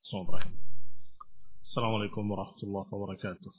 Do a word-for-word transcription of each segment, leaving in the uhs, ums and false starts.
Bismillahirrahmanirrahim. Assalamualaikum warahmatullahi wabarakatuh.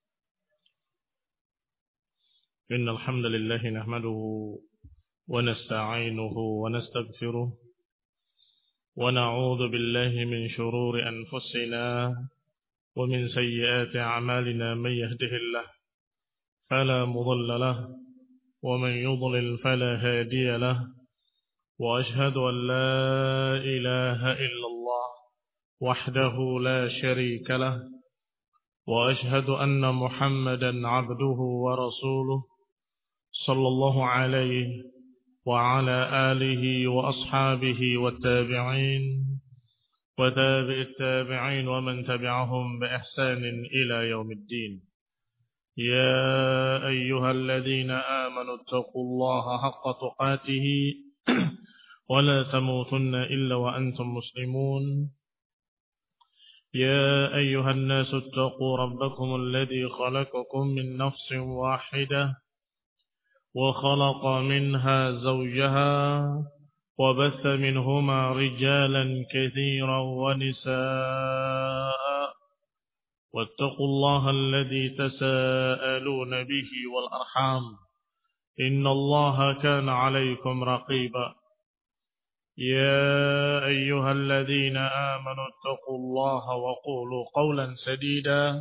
Innal hamdalillah nahmaduhu wa nasta'inuhu wa nastaghfiruh wa na'udzu billahi min shururi anfusina wa min sayyiati a'malina may yahdihillahu fala mudilla lahu wa man yudlil fala hadiya lahu wa ashhadu an la ilaha illallah وحده لا شريك له وأشهد أن محمدا عبده ورسوله صلى الله عليه وعلى آله وأصحابه والتابعين وتابع التابعين ومن تبعهم بإحسان إلى يوم الدين. يا أيها الذين آمنوا اتقوا الله حق تقاته ولا تموتن إلا وأنتم مسلمون. يا أيها الناس اتقوا ربكم الذي خلقكم من نفس واحدة وخلق منها زوجها وبث منهما رجالا كثيرا ونساء واتقوا الله الذي تساءلون به والأرحام إن الله كان عليكم رقيبا. يا أيها الذين آمنوا اتقوا الله وقولوا قولا سديدا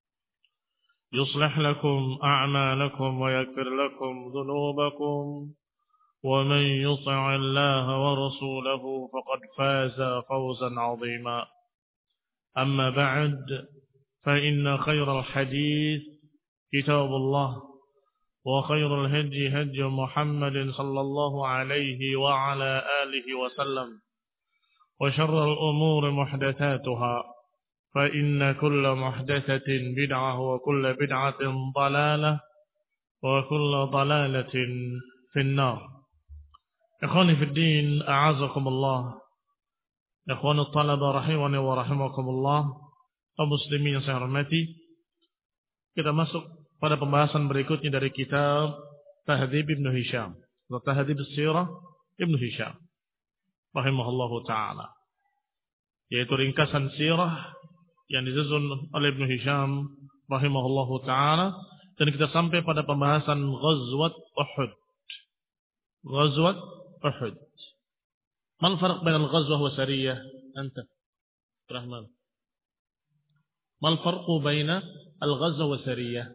يصلح لكم أعمالكم ويغفر لكم ذنوبكم ومن يطع الله ورسوله فقد فاز فوزا عظيما. أما بعد فإن خير الحديث كتاب الله وخير الهدي هدي محمد صلى الله عليه وعلى آله وسلم وشر الأمور محدثاتها فإن كل محدثة بدعة وكل بدعة ضلالة وكل ضلالة في النار. إخواني في الدين أعزكم الله. إخواني الطلبة رحمني ورحمكم الله. Kaum muslimin yang saya hormati, kita masuk pada pembahasan berikutnya dari kitab Tahdhib Ibnu Hisham atau Tahdhib Sirah Ibnu Hisham rahimahullahu taala, yaitu ringkasan sirah yang disusun oleh Ibnu Hisham rahimahullahu taala, dan kita sampai pada pembahasan Ghazwat Uhud. Ghazwat Uhud. Mal farq bain al-ghazwah wa sariyah? Anta Rahman. Mal farqu baina al-ghazwah wa sariyah?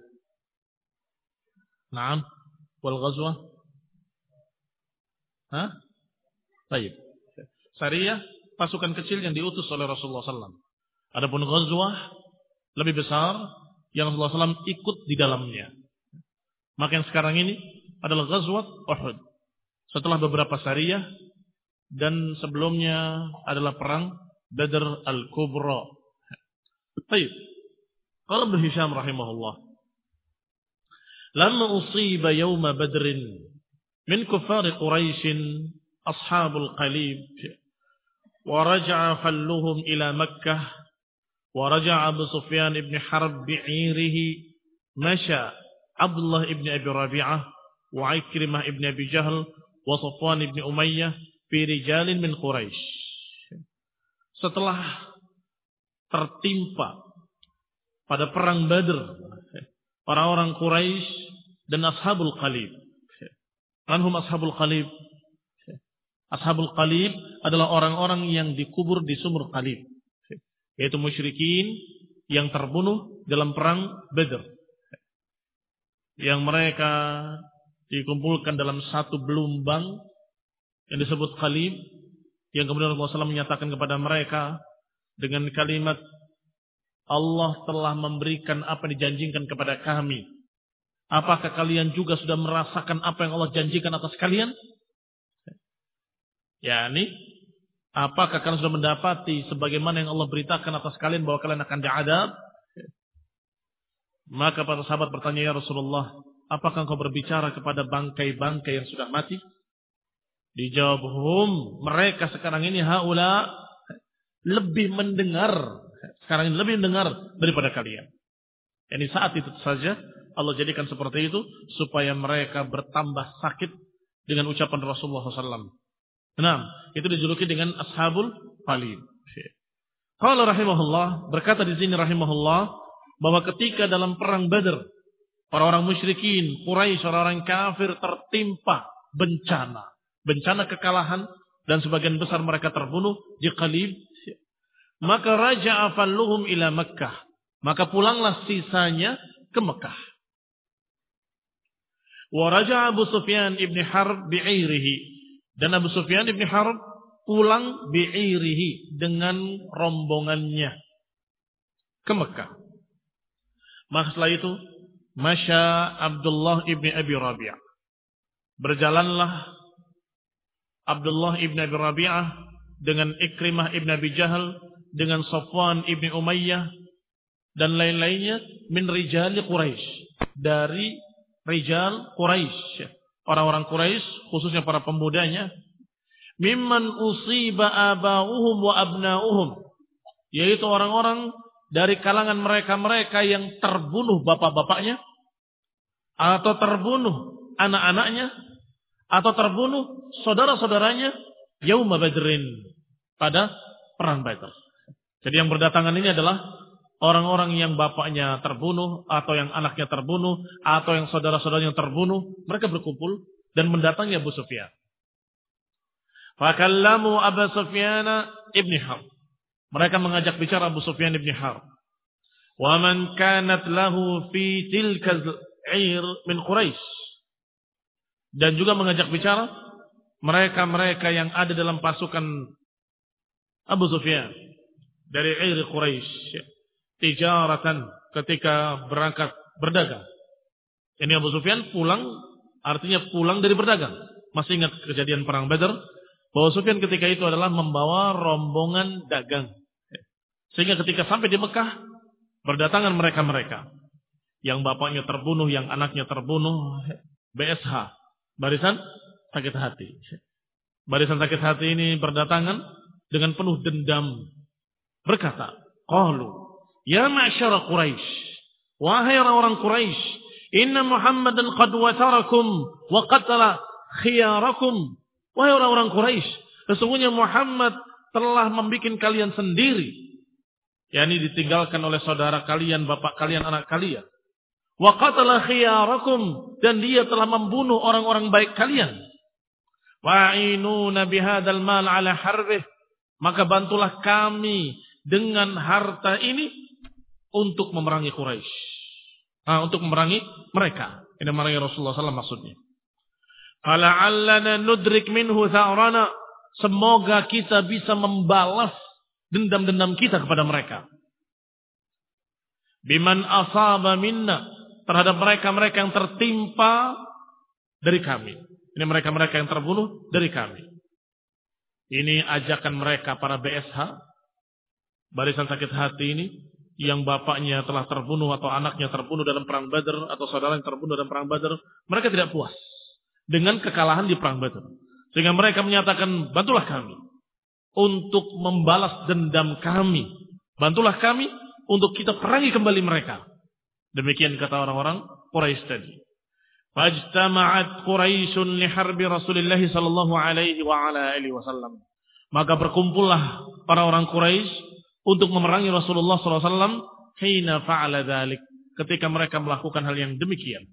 Naam, wal ghazwah? Hah? Baik. Sariyah, pasukan kecil yang diutus oleh Rasulullah sallallahu alaihi wasallam. Adapun ghazwah lebih besar yang Rasulullah sallallahu alaihi wasallam ikut di dalamnya. Maka yang sekarang ini adalah ghazwat Uhud. Setelah beberapa sariyah, dan sebelumnya adalah perang Badr al-Kubra. Baik. Qala Ibnu Hisham rahimahullah, لما أصيب يوم بدر من كفار قريش أصحاب القليب ورجع خلهم إلى مكة ورجع أبو سفيان بن حرب بعيره مشى عبد الله بن أبي ربيعة وعكرمة بن أبي جهل وصفوان بن أمية في رجال من قريش. Setelah tertimpa pada perang Badr orang-orang Quraisy dan Ashabul Qalib. Manhum Ashabul Qalib? Ashabul Qalib adalah orang-orang yang dikubur di sumur Qalib, yaitu musyrikin yang terbunuh dalam perang Badr, yang mereka dikumpulkan dalam satu belumbang yang disebut Qalib, yang kemudian Rasulullah shallallahu alaihi wasallam menyatakan kepada mereka dengan kalimat, Allah telah memberikan apa yang dijanjikan kepada kami. Apakah kalian juga sudah merasakan apa yang Allah janjikan atas kalian? Yani, apakah kalian sudah mendapati sebagaimana yang Allah beritakan atas kalian bahwa kalian akan diadab? Maka para sahabat bertanya, ya Rasulullah, apakah engkau berbicara kepada bangkai-bangkai yang sudah mati? Dijawab, hum, mereka sekarang ini haula lebih mendengar. Sekarang ini lebih mendengar daripada kalian. Yani saat itu saja Allah jadikan seperti itu supaya mereka bertambah sakit dengan ucapan Rasulullah shallallahu alaihi wasallam. Nah, itu dijuluki dengan Ashabul Qalib. Qala rahimahullah, berkata di sini rahimahullah bahwa ketika dalam perang Badar orang-orang musyrikin, Quraisy, orang-orang kafir tertimpa bencana, bencana kekalahan dan sebagian besar mereka terbunuh di Qalib, maka raja'a falluhum ila Makkah, maka pulanglah sisanya ke Mekah. Wa raja'a Abu Sufyan ibn Harb bi'irihi, dan Abu Sufyan ibn Harb pulang bi'irihi dengan rombongannya ke Mekah. Maka setelah itu masya Abdullah ibn Abi Rabi'ah, berjalanlah Abdullah ibn Abi Rabi'ah dengan Ikrimah ibn Abi Jahal, dengan Safwan ibn Umayyah dan lain-lainnya, min rijali Quraisy, dari rijal Quraisy, orang-orang Quraisy khususnya para pemudanya, mimman usiba aba'uhum wa abna'uhum, yaitu orang-orang dari kalangan mereka-mereka yang terbunuh bapak-bapaknya, atau terbunuh anak-anaknya, atau terbunuh saudara-saudaranya, yauma Badrin, pada perang Badar. Jadi yang berdatangan ini adalah orang-orang yang bapaknya terbunuh, atau yang anaknya terbunuh, atau yang saudara-saudaranya terbunuh. Mereka berkumpul dan mendatangi Abu Sufyan. Fakallamu Abu Sufyan ibn Harb, mereka mengajak bicara Abu Sufyan ibn Harb. Wa man kanat lahu fi tilka al-'ir min Quraisy, dan juga mengajak bicara mereka-mereka yang ada dalam pasukan Abu Sufyan dari 'ir Quraisy, tijaratan, ketika berangkat berdagang. Ini Abu Sufyan pulang, artinya pulang dari berdagang. Masih ingat kejadian perang Badar bahwa Sufyan ketika itu adalah membawa rombongan dagang. Sehingga ketika sampai di Mekah, berdatangan mereka-mereka yang bapaknya terbunuh, yang anaknya terbunuh, B S H, barisan sakit hati. Barisan sakit hati ini berdatangan dengan penuh dendam, berkata, qalu ya ma'syara Quraisy, wahai orang-orang Quraisy, inna Muhammadan qad watarakum wa qatala khiyarakum. Wahai orang-orang Quraisy, sesungguhnya Muhammad telah membuat kalian sendiri, yakni ditinggalkan oleh saudara kalian, bapak kalian, anak kalian. Wa qatala khiyarakum, dan dia telah membunuh orang-orang baik kalian. Wa'inuna bihadzal mal ala harbih, maka bantulah kami dengan harta ini untuk memerangi Quraisy. Nah, untuk memerangi mereka. Ini memerangi Rasulullah sallallahu alaihi wasallam maksudnya. Fala'allana nudrik minhu tha'rana, semoga kita bisa membalas dendam-dendam kita kepada mereka. Biman asaba minna, terhadap mereka-mereka yang tertimpa dari kami. Ini mereka-mereka yang terbunuh dari kami. Ini ajakan mereka para B S H, barisan sakit hati ini, yang bapaknya telah terbunuh atau anaknya terbunuh dalam perang Badar, atau saudara yang terbunuh dalam perang Badar. Mereka tidak puas dengan kekalahan di perang Badar, sehingga mereka menyatakan, bantulah kami untuk membalas dendam kami, bantulah kami untuk kita perangi kembali mereka. Demikian kata orang-orang Quraisy tadi. Fajtama'at Quraisyun li harbi Rasulillah sallallahu alaihi wa ala alihi wasallam, maka berkumpullah para orang Quraisy untuk memerangi Rasulullah sallallahu alaihi wasallam hina fa'ala dzalik, ketika mereka melakukan hal yang demikian.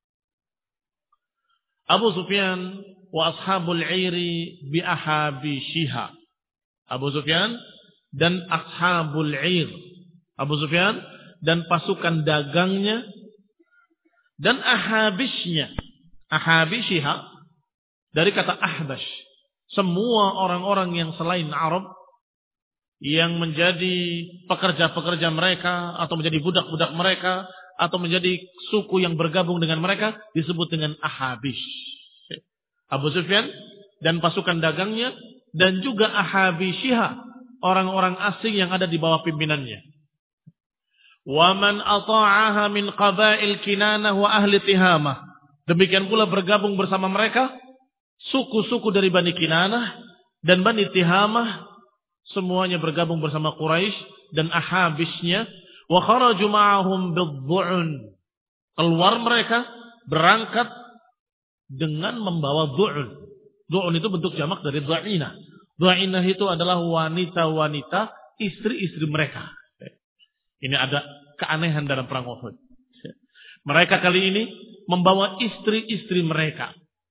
Abu Sufyan wa ashabul 'iri bi ahabishiha, Abu Sufyan dan ashabul 'ir, Abu Sufyan dan pasukan dagangnya dan ahabisnya, ahabishiha dari kata ahbash, semua orang-orang yang selain Arab yang menjadi pekerja-pekerja mereka, atau menjadi budak-budak mereka, atau menjadi suku yang bergabung dengan mereka, disebut dengan ahabish. Abu Sufyan dan pasukan dagangnya, dan juga ahabishiha, orang-orang asing yang ada di bawah pimpinannya. Wa man ata'aha min qabail Kinanah wa ahli Tihamah, demikian pula bergabung bersama mereka suku-suku dari Bani Kinanah dan Bani Tihamah, semuanya bergabung bersama Quraisy dan ahabisnya. Wa kharaju ma'ahum bidh-dhu'un, keluar mereka berangkat dengan membawa dhu'un. Dhu'un itu bentuk jamak dari dha'inah. Dha'inah itu adalah wanita-wanita istri-istri mereka. Ini ada keanehan dalam perang Uhud. Mereka kali ini membawa istri-istri mereka.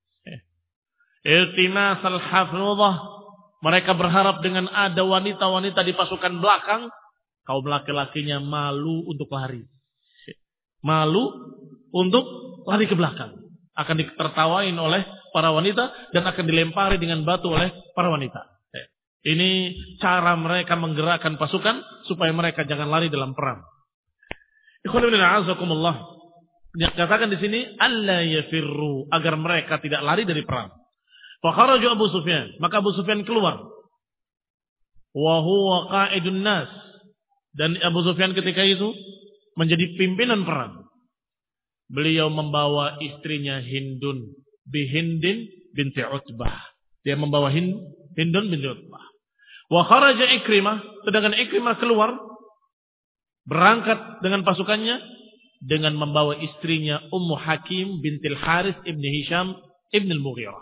Iltimasal hafizah. Mereka berharap dengan ada wanita-wanita di pasukan belakang, kaum laki-lakinya malu untuk lari. Malu untuk lari ke belakang. Akan ditertawain oleh para wanita dan akan dilempari dengan batu oleh para wanita. Ini cara mereka menggerakkan pasukan supaya mereka jangan lari dalam perang. Ikhwanuddin a'azakumullah. Dikatakan di sini alla yafirru, agar mereka tidak lari dari perang. Fa kharaju Abu Sufyan, maka Abu Sufyan keluar. Wa huwa qa'idun nas, dan Abu Sufyan ketika itu menjadi pimpinan perang. Beliau membawa istrinya Hindun bihindin binti Utbah. Dia membawa Hind, Hindun binti Utbah. Wa kharaja Ikrimah, sedangkan Ikrimah keluar berangkat dengan pasukannya dengan membawa istrinya Ummu Hakim bintil Harith ibn Hisham ibn al-Mughirah.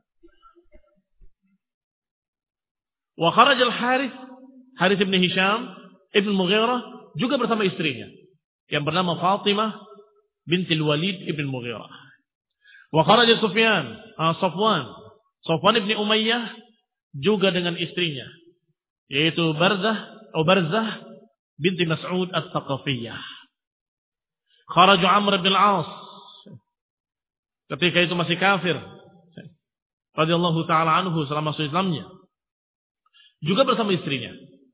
Wa kharaja al-Harith, Harith ibn Hisham ibn al-Mughirah juga bersama istrinya yang bernama Fatimah bintil Walid ibn al-Mughirah. Wa kharaja Sufyan, ah, Safwan, Safwan ibn Umayyah juga dengan istrinya yaitu Barzah atau Barzah binti Mas'ud At-Thaqafiyah. Kharaju Amr bin al-As ketika itu masih kafir radhiyallahu taala anhu selama Islamnya, juga bersama istrinya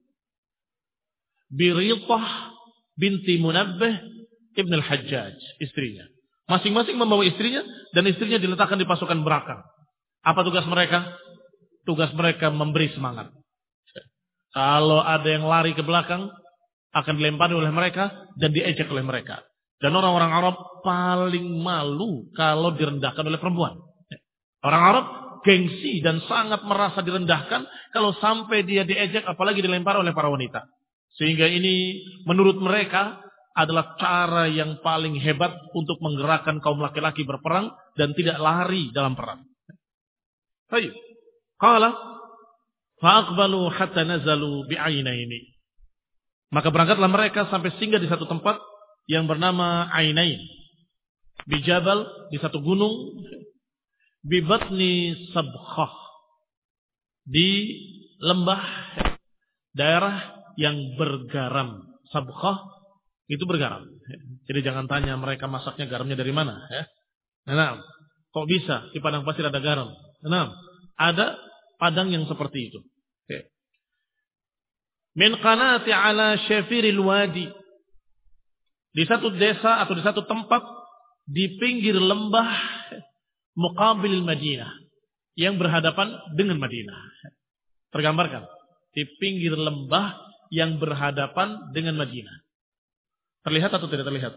Biritah binti Munabbih ibn al-Hajjaj, istrinya. Masing-masing membawa istrinya dan istrinya diletakkan di pasukan belakang. Apa tugas mereka? Tugas mereka memberi semangat. Kalau ada yang lari ke belakang akan dilempari oleh mereka dan diejek oleh mereka. Dan orang-orang Arab paling malu kalau direndahkan oleh perempuan. Orang Arab gengsi dan sangat merasa direndahkan kalau sampai dia diejek, apalagi dilempar oleh para wanita. Sehingga ini menurut mereka adalah cara yang paling hebat untuk menggerakkan kaum laki-laki berperang dan tidak lari dalam perang. Baik. Qala fa'aqbalu hatta nazalu bi'ainaini. Maka berangkatlah mereka sampai singgah di satu tempat yang bernama Ainain, bijabal, di satu gunung, bibatni Sabkhah, di lembah daerah yang bergaram. Sabkhah itu bergaram. Jadi jangan tanya mereka masaknya garamnya dari mana, ya. Nah, kok bisa di padang pasir ada garam? Nah, ada padang yang seperti itu. Oke. Min qanati ala syafiril wadi. Di satu desa atau di satu tempat di pinggir lembah muqabil Madinah yang berhadapan dengan Madinah. Tergambarkan di pinggir lembah yang berhadapan dengan Madinah. Terlihat atau tidak terlihat?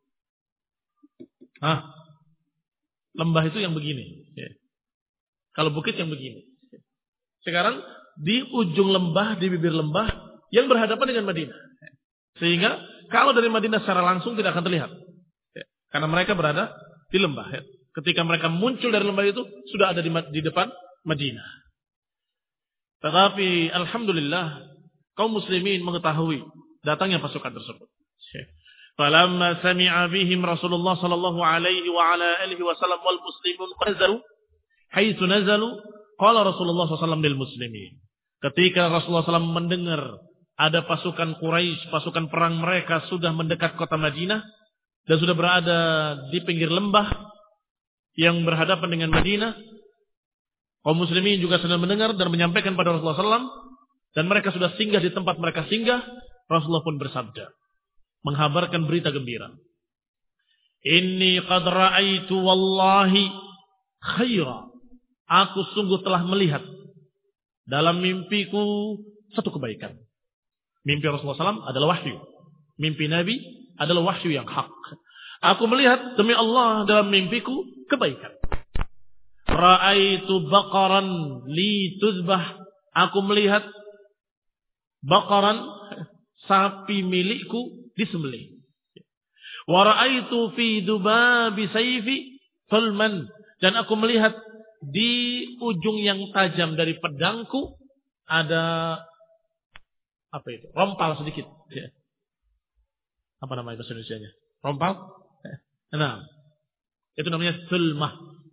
Hah? Lembah itu yang begini. Kalau bukit yang begini. Sekarang di ujung lembah, di bibir lembah yang berhadapan dengan Madinah. Sehingga kalau dari Madinah secara langsung tidak akan terlihat. Karena mereka berada di lembah. Ketika mereka muncul dari lembah itu, sudah ada di, di depan Madinah. Tetapi alhamdulillah, kaum muslimin mengetahui datangnya pasukan tersebut. Falamma sami'a bihim Rasulullah sallallahu alaihi wa ala alihi wasallam wal muslimun nazalu haitsu nazalu qala Rasulullah sallallahu alaihi wasallam lil muslimin. Ketika Rasulullah sallallahu alaihi wasallam mendengar ada pasukan Quraisy, pasukan perang mereka sudah mendekat kota Madinah dan sudah berada di pinggir lembah yang berhadapan dengan Madinah, kaum muslimin juga sedang mendengar dan menyampaikan pada Rasulullah sallallahu alaihi wasallam, dan mereka sudah singgah di tempat mereka singgah. Rasulullah pun bersabda, menghabarkan berita gembira. Inni qad ra'aitu wallahi khaira. Aku sungguh telah melihat dalam mimpiku satu kebaikan. Mimpi Rasulullah sallallahu alaihi wasallam adalah wahyu. Mimpi Nabi adalah wahyu yang hak. Aku melihat demi Allah dalam mimpiku kebaikan. Ra'aitu baqaran li tuzbah. Aku melihat baqaran, sapi milikku disembelih. Wa ra'aitu fi dubabi sayfi fulman. Dan aku melihat di ujung yang tajam dari pedangku ada apa itu? Rompal sedikit. Ya. Apa nama bahasa Indonesianya? Rompal? Nah, itu namanya sulmah.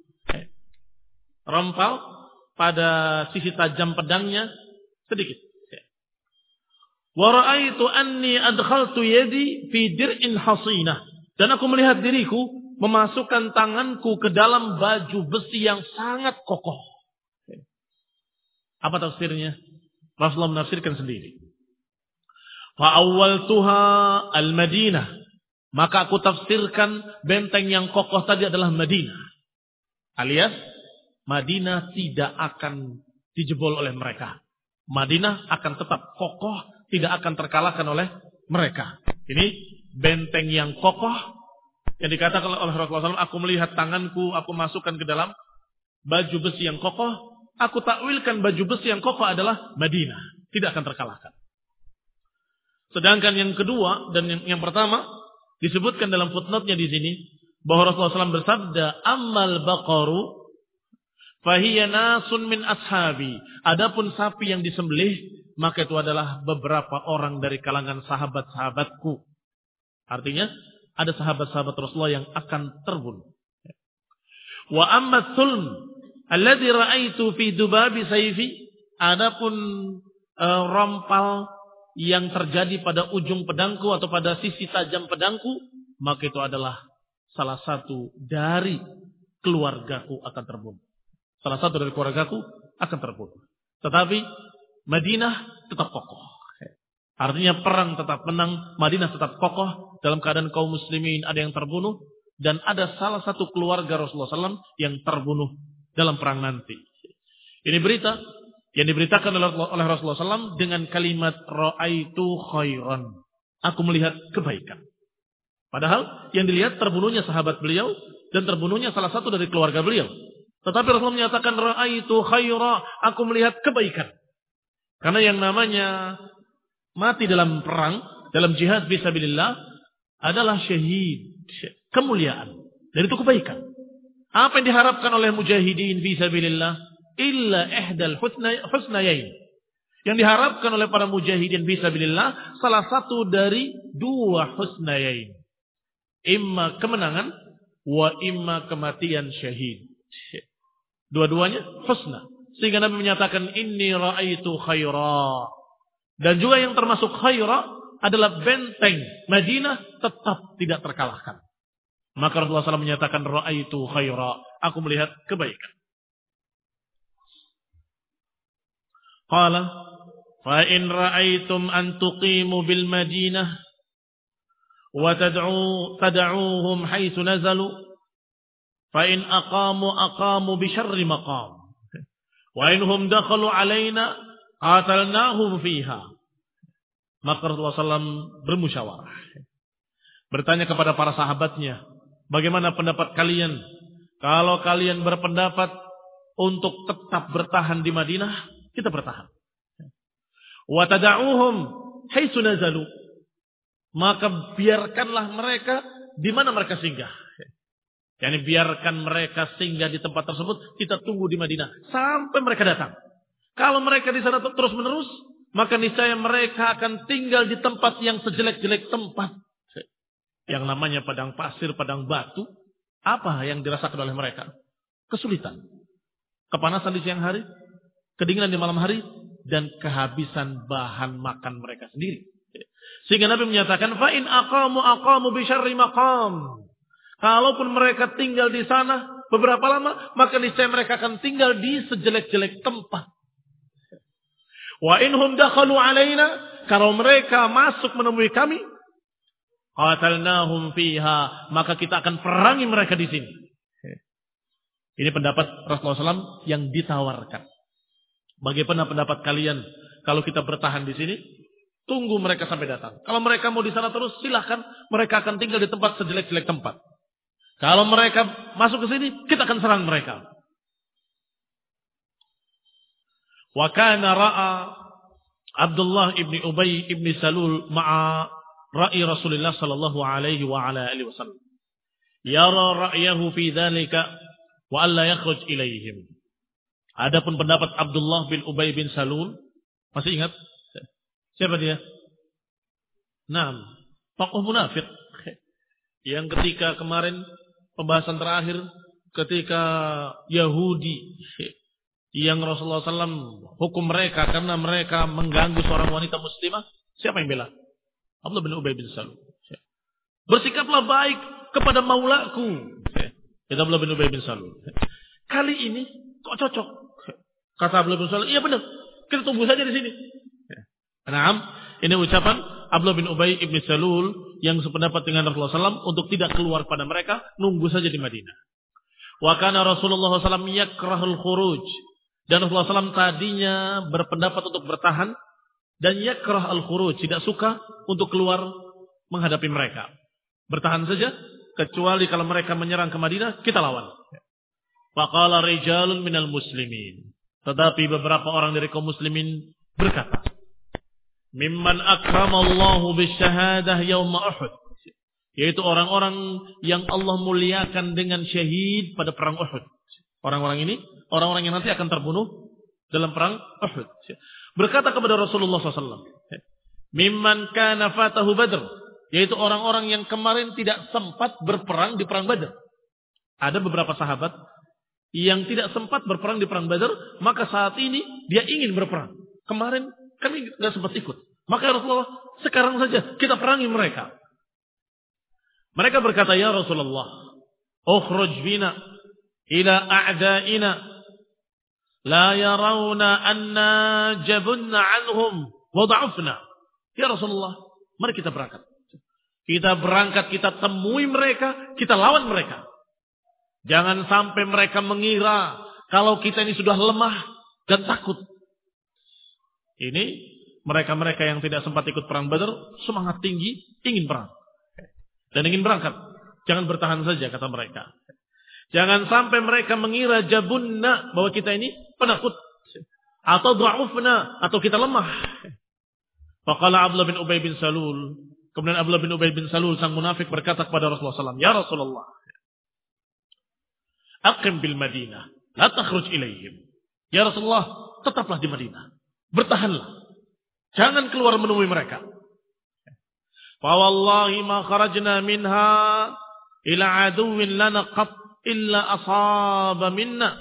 Rompal pada sisi tajam pedangnya sedikit. Wa ra'aitu anni adkhaltu yadi fi dir'in hasinah. Dan aku melihat diriku memasukkan tanganku ke dalam baju besi yang sangat kokoh. Apa tafsirnya? Rasulullah menafsirkan sendiri. Fa awwaltuha al-Madinah. Maka aku tafsirkan benteng yang kokoh tadi adalah Madinah. Alias Madinah tidak akan dijebol oleh mereka. Madinah akan tetap kokoh, tidak akan terkalahkan oleh mereka. Ini benteng yang kokoh yang dikatakan oleh Rasulullah shallallahu alaihi wasallam, aku melihat tanganku, aku masukkan ke dalam baju besi yang kokoh. Aku takwilkan baju besi yang kokoh adalah Madinah, tidak akan terkalahkan. Sedangkan yang kedua dan yang, yang pertama disebutkan dalam footnote-nya di sini bahwa Rasulullah shallallahu alaihi wasallam bersabda, "Ammal baqaru fahiya nasun min ashabi." Adapun sapi yang disembelih, maka itu adalah beberapa orang dari kalangan sahabat-sahabatku. Artinya ada sahabat-sahabat Rasulullah yang akan terbunuh. Wa amma sulm alladhi ra'aitu fi dubabi sayfi. Adapun uh, rompal yang terjadi pada ujung pedangku atau pada sisi tajam pedangku, maka itu adalah salah satu dari keluargaku akan terbunuh. Salah satu dari keluargaku akan terbunuh. Tetapi Madinah tetap kokoh. Artinya perang tetap menang, Madinah tetap kokoh dalam keadaan kaum muslimin ada yang terbunuh dan ada salah satu keluarga Rasulullah shallallahu alaihi wasallam yang terbunuh dalam perang nanti. Ini berita yang diberitakan oleh Rasulullah shallallahu alaihi wasallam dengan kalimat ra'aitu khairan. Aku melihat kebaikan. Padahal yang dilihat terbunuhnya sahabat beliau dan terbunuhnya salah satu dari keluarga beliau. Tetapi Rasulullah menyatakan ra'aitu khaira, aku melihat kebaikan. Karena yang namanya mati dalam perang, dalam jihad fisabilillah adalah syahid, kemuliaan. Dan itu kebaikan. Apa yang diharapkan oleh mujahidin fisabilillah? Illa ihdal husnayain. Yang diharapkan oleh para mujahidin fisabilillah salah satu dari dua husnayain. Imma kemenangan wa imma kematian syahid. Dua-duanya husna. Sehingga Nabi menyatakan inni ra'aitu khaira. Dan juga yang termasuk khaira adalah benteng Madinah tetap tidak terkalahkan. Maka Rasulullah shallallahu alaihi wasallam menyatakan ra'aitu khaira. Aku melihat kebaikan. Qala fa in ra'aitum an tuqimu bil Madinah wa tad'u tad'uuhum haitsu nazalu fa in aqamu aqamu bi syarri maqam wa inhum dakhalu alaina qatalnahum fiha. Maka Rasulullah shallallahu alaihi wasallam bermusyawarah, bertanya kepada para sahabatnya, bagaimana pendapat kalian kalau kalian berpendapat untuk tetap bertahan di Madinah, kita bertahan. Wa tad'uuhum haitsu nazalu, maka biarkanlah mereka di mana mereka singgah. Yani biarkan mereka singgah di tempat tersebut, kita tunggu di Madinah sampai mereka datang. Kalau mereka di sana terus menerus, maka niscaya mereka akan tinggal di tempat yang sejelek-jelek tempat. Yang namanya padang pasir, padang batu, apa yang dirasakan oleh mereka? Kesulitan. Kepanasan di siang hari, kedinginan di malam hari, dan kehabisan bahan makan mereka sendiri. Sehingga Nabi menyatakan, fa in aqamu aqamu bi syarri maqam. Kalaupun mereka tinggal di sana beberapa lama, maka niscaya mereka akan tinggal di sejelek-jelek tempat. Wa inhum dakhalu alaina, kalau mereka masuk menemui kami, qatalnahum fiha, maka kita akan perangi mereka di sini. Ini pendapat Rasulullah shallallahu alaihi wasallam yang ditawarkan. Bagaimana pendapat kalian kalau kita bertahan di sini? Tunggu mereka sampai datang. Kalau mereka mau di sana terus, silahkan. Mereka akan tinggal di tempat sejelek-jelek tempat. Kalau mereka masuk ke sini, kita akan serang mereka. Wa kana ra'a Abdullah ibni Ubay ibni Salul ma'a ra'i Rasulullah sallallahu alaihi wa ala alihi wasallam. Yara ra'yahu fi dzalika wa alla yakhruj ilaihim. Adapun pendapat Abdullah bin Ubay bin Salul, masih ingat? Siapa dia? Naam, tokoh munafik. Yang ketika kemarin pembahasan terakhir ketika Yahudi yang Rasulullah shallallahu alaihi wasallam hukum mereka karena mereka mengganggu seorang wanita muslimah, siapa yang bela? Abdullah bin Ubay bin Salul. Bersikaplah baik kepada maulaku. Kata Abdullah bin Ubay bin Salul. Kali ini kok cocok? Kata Abdullah bin Salul, iya benar. Kita tunggu saja di sini. Naam, ini ucapan Abdullah bin Ubay bin Salul yang sependapat dengan Rasulullah shallallahu alaihi wasallam untuk tidak keluar pada mereka, nunggu saja di Madinah. Wa kana Rasulullah shallallahu alaihi wasallam yakrahul khuruj. Dan Rasulullah shallallahu alaihi wasallam tadinya berpendapat untuk bertahan dan yakrah al-khuruj, tidak suka untuk keluar menghadapi mereka. Bertahan saja, kecuali kalau mereka menyerang ke Madinah, kita lawan. Faqala rijalun minal muslimin. Tetapi beberapa orang dari kaum muslimin berkata, mimman akramallahu bisyahadah yawma Uhud. Yaitu orang-orang yang Allah muliakan dengan syahid pada perang Uhud. Orang-orang ini, orang-orang yang nanti akan terbunuh dalam perang Uhud. Berkata kepada Rasulullah shallallahu alaihi wasallam, mimman kana fatahu Badr. Yaitu orang-orang yang kemarin tidak sempat berperang di perang Badr. Ada beberapa sahabat yang tidak sempat berperang di perang Badr, maka saat ini dia ingin berperang. Kemarin kami tidak sempat ikut. Maka Rasulullah, sekarang saja kita perangi mereka. Mereka berkata, ya Rasulullah, ukhruj bina ila a'da'ina la yarawna anna jabunna anhum wa da'ufna. Ya Rasulullah, mari kita berangkat. Kita berangkat, kita temui mereka, kita lawan mereka. Jangan sampai mereka mengira kalau kita ini sudah lemah dan takut. Ini mereka-mereka yang tidak sempat ikut perang Badar semangat tinggi, ingin perang dan ingin berangkat. Jangan bertahan saja, kata mereka. Jangan sampai mereka mengira jabunna, bahwa kita ini penakut, atau dha'ufna, atau kita lemah. Faqala Abdullah bin Ubay bin Salul. Kemudian Abdullah bin Ubay bin Salul sang munafik berkata kepada Rasulullah shallallahu alaihi wasallam, ya Rasulullah, aqim bil Madinah, la takhruj ilaihim. Ya Rasulullah, tetaplah di Madinah, bertahanlah, jangan keluar menemui mereka. Fa wallahi ma kharajna minha ila aduwwin lana qat illa asaba minna.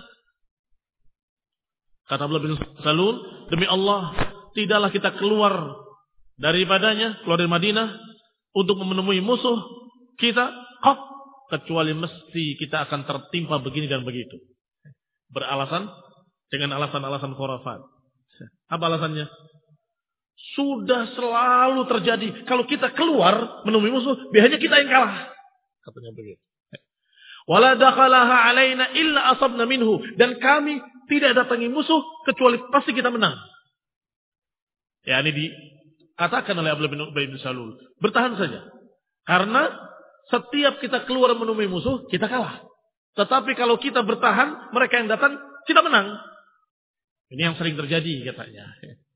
Kata Abdullah bin Salul, demi Allah, tidaklah kita keluar daripadanya, keluar dari Madinah untuk menemui musuh kita qat, kecuali mesti kita akan tertimpa begini dan begitu. Beralasan dengan alasan-alasan khurafat. Apa alasannya? Sudah selalu terjadi kalau kita keluar menemui musuh, biasanya kita yang kalah. Katanya begitu. Wala dakhalaha alaina illa asabna minhu, dan kami tidak datangi musuh kecuali pasti kita menang. Ya, ini dikatakan oleh Abdullah bin Ubay bin Salul, bertahan saja. Karena setiap kita keluar menemui musuh, kita kalah. Tetapi kalau kita bertahan, mereka yang datang, kita menang. Ini yang sering terjadi katanya.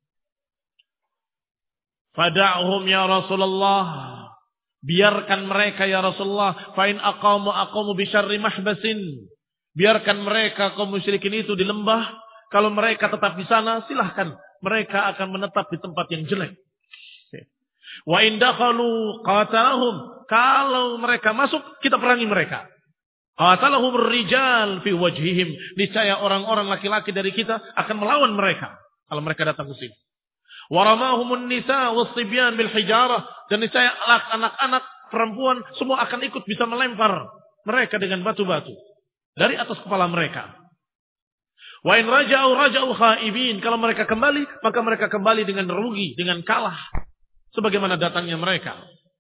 Fada'hum ya Rasulullah. Biarkan mereka ya Rasulullah. Fa'in aqamu aqamu bisyarri mahbasin. Biarkan mereka kaum musyrikin itu di lembah. Kalau mereka tetap di sana, silahkan. Mereka akan menetap di tempat yang jelek. Wa in dakhalu qatalahum. Kalau mereka masuk, kita perangi mereka. Qatalahum rijal fi wajhihim. Niscaya orang-orang laki-laki dari kita akan melawan mereka kalau mereka datang ke sini. Wa ramahumun nisa was-sibyan bil hijarah, dan niscaya anak-anak perempuan semua akan ikut bisa melempar mereka dengan batu-batu dari atas kepala mereka. Wa in raja'u raja'u khaibin. Kalau mereka kembali, maka mereka kembali dengan rugi, dengan kalah sebagaimana datangnya mereka.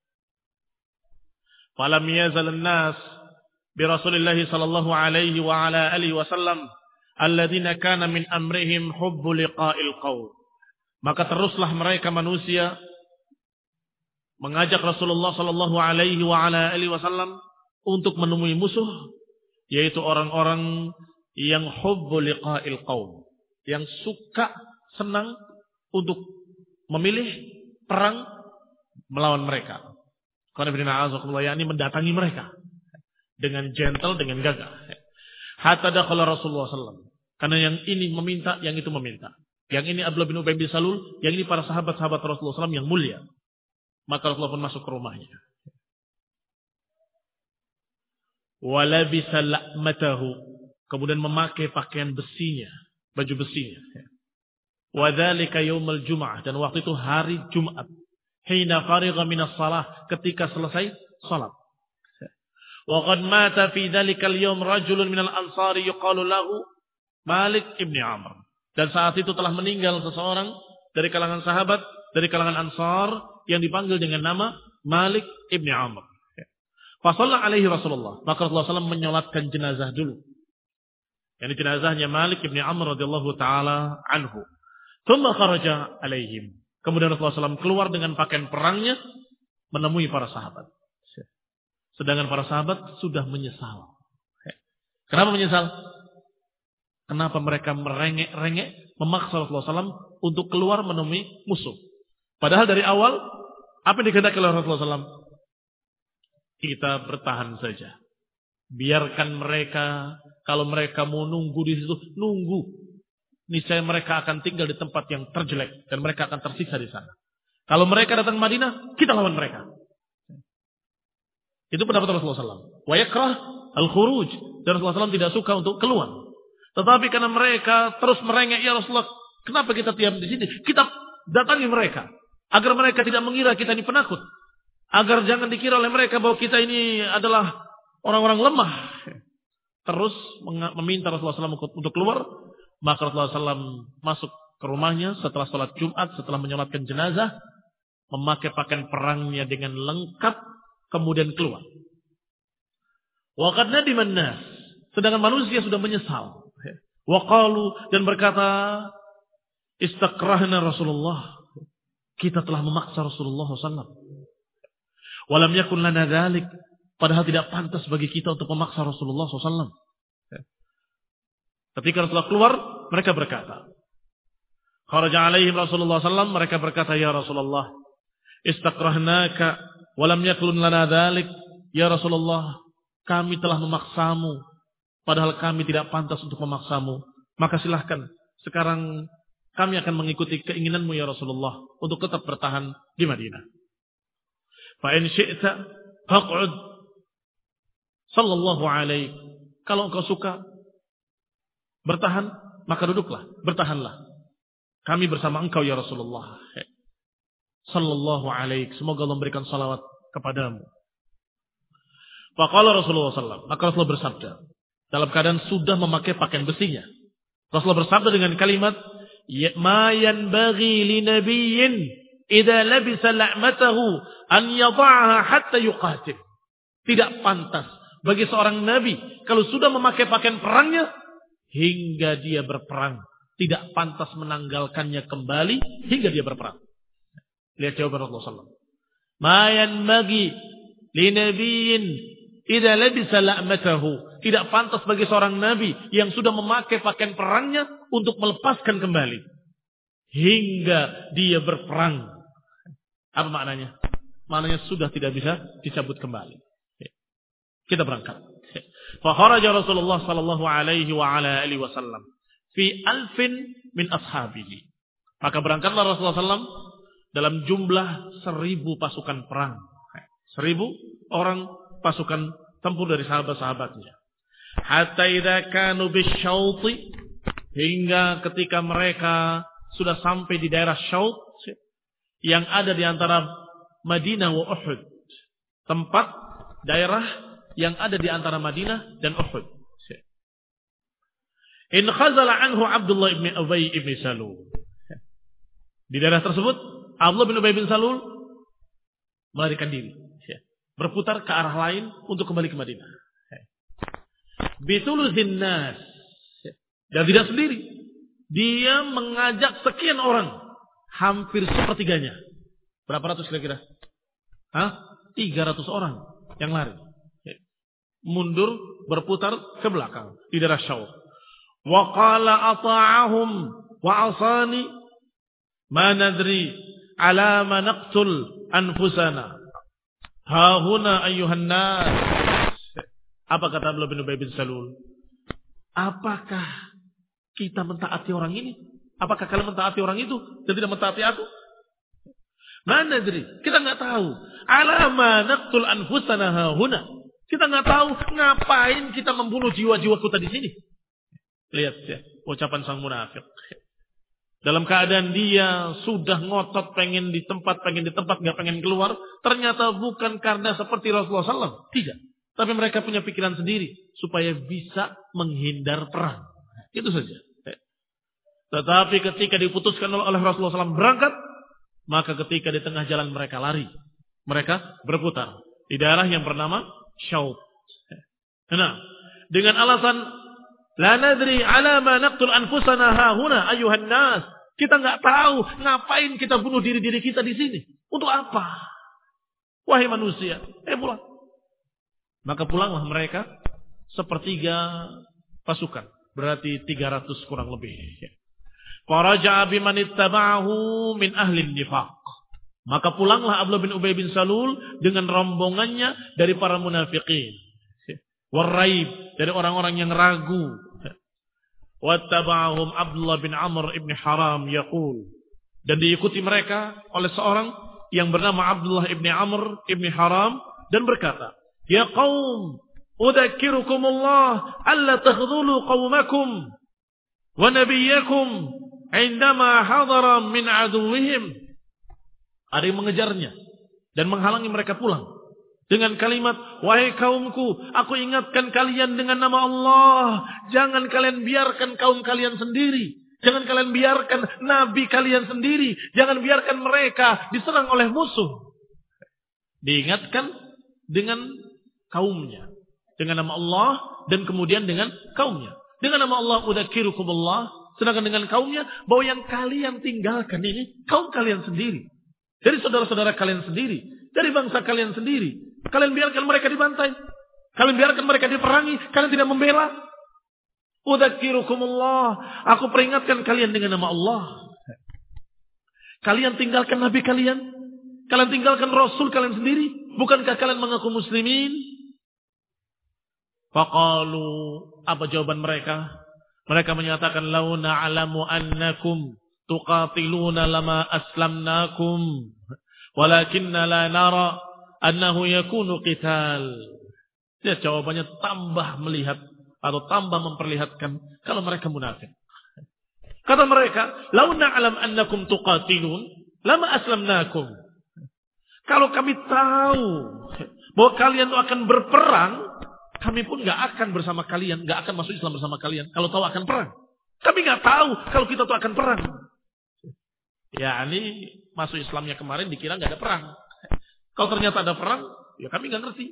Falam yazal an-nas bi Rasulillah sallallahu alaihi wa ala alihi wasallam alladziina kana min amrihim hubbu liqa'il qaum. Maka teruslah mereka manusia mengajak Rasulullah sallallahu alaihi wa ala alihi wasallam untuk menemui musuh, yaitu orang-orang yang hubbu liqa'il qaum, yang suka, senang untuk memilih perang melawan mereka. Karena bina azakumullah, yakni mendatangi mereka dengan gentle, dengan gagah. Hatta dakhala Rasulullah sallallahu alaihi wasallam. Karena yang ini meminta, yang itu meminta. Yang ini Abdullah bin Ubay bin Salul, yang ini para sahabat-sahabat Rasulullah shallallahu alaihi wasallam yang mulia. Maka Rasulullah pun masuk ke rumahnya. Walabisa la'matahu, kemudian memakai pakaian besinya, baju besinya. Wadzalika yaumul jum'ah, dan waktu itu hari Jumat. Hina farigha minas shalah, ketika selesai salat. Wa qad mata fi dzalikal yaum rajulun minal ansari yuqalu lahu Malik ibn Amr. Dan saat itu telah meninggal seseorang dari kalangan sahabat, dari kalangan Ansar yang dipanggil dengan nama Malik ibn Amr. Fa shalla alaihi Rasulullah. Maka Rasulullah shallallahu alaihi wasallam menyolatkan jenazah dulu. Yani jenazahnya Malik ibn Amr radhiyallahu taala anhu. Tsumma kharaja alaihim. Kemudian Rasulullah shallallahu alaihi wasallam keluar dengan pakaian perangnya menemui para sahabat. Sedangkan para sahabat sudah menyesal. Kenapa menyesal? Kenapa mereka merengek-rengek memaksa Rasulullah shallallahu alaihi wasallam untuk keluar menemui musuh? Padahal dari awal apa yang dikehendaki oleh Rasulullah shallallahu alaihi wasallam? Kita bertahan saja. Biarkan mereka, kalau mereka mau nunggu di situ, nunggu. Niscaya mereka akan tinggal di tempat yang terjelek dan mereka akan tersiksa di sana. Kalau mereka datang ke Madinah, kita lawan mereka. Itu pendapat Rasulullah shallallahu alaihi wasallam. Wa yakrah al-khuruj. Dan Rasulullah shallallahu alaihi wasallam tidak suka untuk keluar. Tetapi karena mereka terus merengek, ya Rasulullah, kenapa kita diam di sini? Kita datangi mereka. Agar mereka tidak mengira kita ini penakut. Agar jangan dikira oleh mereka bahwa kita ini adalah orang-orang lemah. Terus meminta Rasulullah shallallahu alaihi wasallam untuk keluar. Maka Rasulullah shallallahu alaihi wasallam masuk ke rumahnya setelah sholat Jumat, setelah menyolatkan jenazah. Memakai pakaian perangnya dengan lengkap. Kemudian keluar. Wa qad nadima an-nas. Sedangkan manusia sudah menyesal. Wa qalu, dan berkata, istakrahna Rasulullah. Kita telah memaksa Rasulullah shallallahu alaihi wasallam. Walam yakun lana dzalik. Padahal tidak pantas bagi kita untuk memaksa Rasulullah shallallahu alaihi wasallam. Ketika Rasulullah keluar, mereka berkata, kharaja alaihim Rasulullah shallallahu alaihi wasallam. Mereka berkata, ya Rasulullah, istakrahnaka walam yakun lana dzalik. Ya Rasulullah, kami telah memaksamu, padahal kami tidak pantas untuk memaksamu. Maka silahkan, sekarang kami akan mengikuti keinginanmu ya Rasulullah, untuk tetap bertahan di Madinah. Fa in syi'ta faq'ud sallallahu alaihi. Kalau engkau suka bertahan, maka duduklah, bertahanlah. Kami bersama engkau ya Rasulullah. Sallallahu alaihi. Semoga Allah memberikan salawat kepadamu. Faqala Rasulullah sallallahu alaihi wasallam. Maka Rasulullah bersabda, dalam keadaan sudah memakai pakaian besinya. Rasulullah bersabda dengan kalimat, ma yanbaghi li nabiyyin idza labisa la'matahu an yadha'aha hatta yuqatil. Tidak pantas bagi seorang nabi kalau sudah memakai pakaian perangnya hingga dia berperang. Tidak pantas menanggalkannya kembali hingga dia berperang. Lihat jawaban Rasulullah shallallahu alaihi wasallam. Ma yanbaghi li nabiyyin idza labisa la'matahu. Tidak pantas bagi seorang nabi yang sudah memakai pakaian perangnya untuk melepaskan kembali hingga dia berperang. Apa maknanya? Maknanya sudah tidak bisa dicabut kembali. Kita berangkat. Fa kharaja Rasulullah sallallahu alaihi wa ala alihi wasallam fi alfin min ashabihi. Maka berangkatlah Rasulullah sallallahu alaihi wasallam dalam jumlah seribu pasukan perang. Seribu orang pasukan tempur dari sahabat-sahabatnya. Hatta idza kanu bisyauti, hingga ketika mereka sudah sampai di daerah Syaut yang ada di antara Madinah wa Uhud. Tempat daerah yang ada di antara Madinah dan Uhud. In khazala anhu Abdullah ibn Ubay ibn Salul. Di daerah tersebut Abdullah bin Ubay bin Salul melarikan diri, berputar ke arah lain untuk kembali ke Madinah. Bituluzin nas, dan tidak sendiri. Dia mengajak sekian orang, hampir sepertiganya. Berapa ratus kira-kira? Hah? tiga ratus orang yang lari. Mundur, berputar ke belakang di daerah Syaut. Wa qala ata'ahum wa asani ma nadri ala ma naqtul anfusana. Ha huna ayyuhan nas. Apa kata Abdullah bin Ubay bin Salul? Apakah kita mentaati orang ini? Apakah kalian mentaati orang itu dan tidak mentaati aku? Mana nadri? Kita nggak tahu. Alama naqtul anfusana hahuna. Kita nggak tahu ngapain kita membunuh jiwa-jiwa kita di sini. Lihat ya, ucapan sang munafik. Dalam keadaan dia sudah ngotot pengen di tempat, pengen di tempat, nggak pengen keluar. Ternyata bukan karena seperti Rasulullah shallallahu alaihi wasallam. Tidak. Tapi mereka punya pikiran sendiri supaya bisa menghindar perang. Itu saja. Tetapi ketika diputuskan oleh Rasulullah shallallahu alaihi wasallam berangkat, maka ketika di tengah jalan mereka lari. Mereka berputar. Di daerah yang bernama Syaut. Nah, dengan alasan la nadri ala ma naqtul anfusana hahuna ayuhan nas. Kita nggak tahu ngapain kita bunuh diri-diri kita di sini. Untuk apa? Wahai manusia, eh pulang. Maka pulanglah mereka sepertiga pasukan. Berarti tiga ratus kurang lebih. Faraja'a biman ittaba'ahu min ahli nifaq. Maka pulanglah Abdullah bin Ubay bin Salul dengan rombongannya dari para munafiqin. Waraib, dari orang-orang yang ragu. Wattaba'ahum Abdullah bin Amr ibn Haram yaqul. Dan diikuti mereka oleh seorang yang bernama Abdullah ibn Amr ibn Haram dan berkata, "Ya qaum, udzakirukumullah alla takhdhulu qaumakum wa nabiyyakum indama hadara min aduwwihim." Ada yang mengejarnya dan menghalangi mereka pulang dengan kalimat, "Wahai kaumku, aku ingatkan kalian dengan nama Allah. Jangan kalian biarkan kaum kalian sendiri. Jangan kalian biarkan nabi kalian sendiri. Jangan biarkan mereka diserang oleh musuh." Diingatkan dengan kaumnya, dengan nama Allah dan kemudian dengan kaumnya. Dengan nama Allah udzakirukumullah, sedangkan dengan kaumnya bahwa yang kalian tinggalkan ini kaum kalian sendiri. Dari saudara-saudara kalian sendiri, dari bangsa kalian sendiri. Kalian biarkan mereka dibantai. Kalian biarkan mereka diperangi. Kalian tidak membela. Udzakirukumullah. Aku peringatkan kalian dengan nama Allah. Kalian tinggalkan nabi kalian. Kalian tinggalkan rasul kalian sendiri. Bukankah kalian mengaku muslimin? Faqalu. Apa jawaban mereka? Mereka menyatakan, "Lau na'lamu annakum tuqatiluna lama aslamnakum. Walakinna la nara annahu yakunu qital." Ya, jawabannya tambah melihat atau tambah memperlihatkan kalau mereka munafik. Kata mereka, "Lau na'lam annakum tuqatilun lama aslamnakum." Kalau kami tahu bahwa kalian akan berperang, kami pun nggak akan bersama kalian, nggak akan masuk Islam bersama kalian. Kalau tahu akan perang, kami nggak tahu kalau kita tuh akan perang. Ya, ini masuk Islamnya kemarin dikira nggak ada perang. Kalau ternyata ada perang, ya kami nggak ngerti.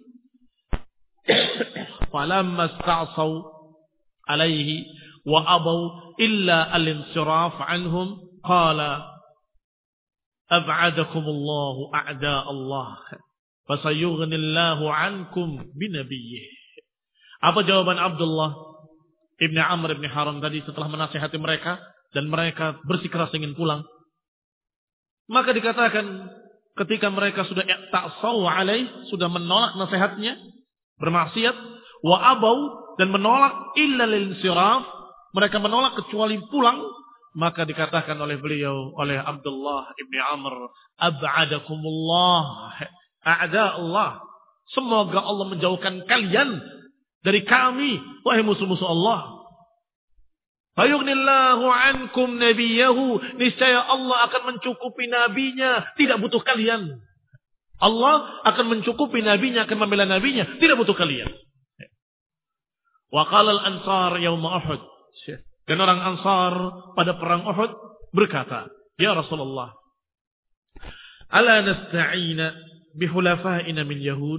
Falamma sta'saw alaihi wa abaw illa al-insiraf anhum qala ab'adakumullahu a'da Allah fasayughnillahu ankum binabiyyih. Apa jawaban Abdullah ibn Amr ibn Haram tadi setelah menasihati mereka dan mereka bersikeras ingin pulang? Maka dikatakan ketika mereka sudah ta'saw alaih, sudah menolak nasihatnya, bermaksiat, wa abau, dan menolak illa lil insiraf, mereka menolak kecuali pulang, maka dikatakan oleh beliau, oleh Abdullah ibn Amr, ab'adakumullah, a'da Allah, semoga Allah menjauhkan kalian dari kami, wahai musuh-musuh Allah. Fayughnillahu ankum nabiyahu, niscaya Allah akan mencukupi nabinya, tidak butuh kalian. Allah akan mencukupi nabinya, akan membela nabinya, tidak butuh kalian. Wa qala al-ansar yauma Uhud. Dan orang Ansar pada perang Uhud berkata, "Ya Rasulullah, ala nasta'ina bihulafa'ina min Yahud?"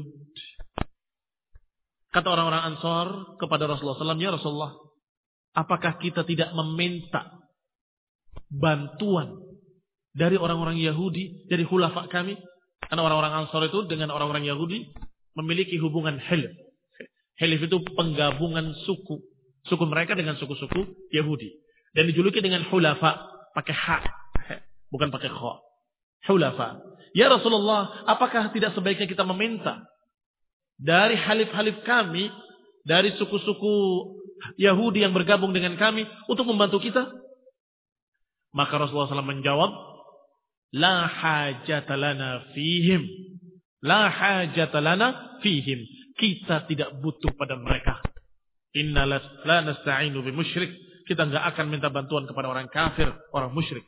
Kata orang-orang Ansar kepada Rasulullah sallallahu alaihi wasallam, "Ya Rasulullah, apakah kita tidak meminta bantuan dari orang-orang Yahudi, dari khulafa kami?" Karena orang-orang Ansar itu dengan orang-orang Yahudi memiliki hubungan hilf. Hilf itu penggabungan suku. Suku mereka dengan suku-suku Yahudi. Dan dijuluki dengan khulafa. Pakai ha. Bukan pakai kha. Khulafa. "Ya Rasulullah, apakah tidak sebaiknya kita meminta dari halif-halif kami, dari suku-suku Yahudi yang bergabung dengan kami untuk membantu kita?" Maka Rasulullah shallallahu alaihi wasallam menjawab, La hajata lana fihim. La hajata lana fihim. Kita tidak butuh pada mereka. Inna la nasta'inu bi musyrik. Kita enggak akan minta bantuan kepada orang kafir, orang musyrik.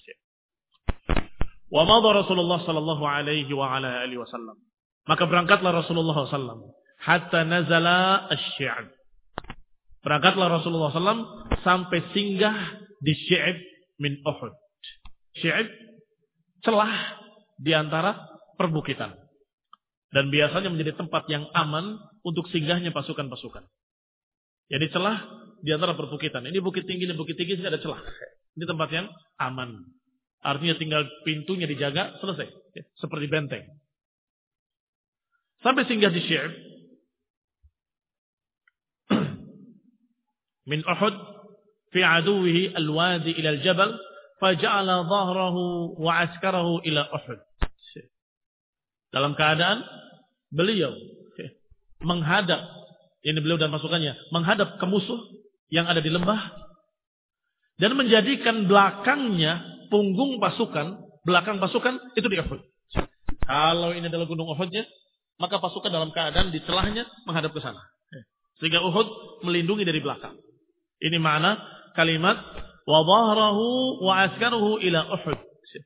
Wa madha Rasulullah sallallahu alaihi wa ala alihi wasallam. Maka berangkatlah Rasulullah sallallahu alaihi wasallam hatta nazala asy-Syi'b. Berangkatlah Rasulullah sallallahu alaihi wasallam sampai singgah di Syi'b min Uhud. Syi'b celah di antara perbukitan. Dan biasanya menjadi tempat yang aman untuk singgahnya pasukan-pasukan. Jadi celah di antara perbukitan. Ini bukit tinggi, ini bukit tinggi, sini ada celah. Ini tempat yang aman. Artinya tinggal pintunya dijaga, selesai. Seperti benteng. Sampai singgah di Syi'b. Min Uhud fi aduwihi al-wadi ila al-jabal faja'ala dhahrahu wa askarahu ila Uhud. Dalam keadaan beliau menghadap, ini beliau dan pasukannya menghadap ke musuh yang ada di lembah dan menjadikan belakangnya punggung pasukan, belakang pasukan itu di Uhud. Kalau ini adalah gunung Uhudnya, maka pasukan dalam keadaan di celahnya menghadap ke sana. Sehingga Uhud melindungi dari belakang. Ini makna kalimat wa dhahrahu wa askaruhu ila Uhud.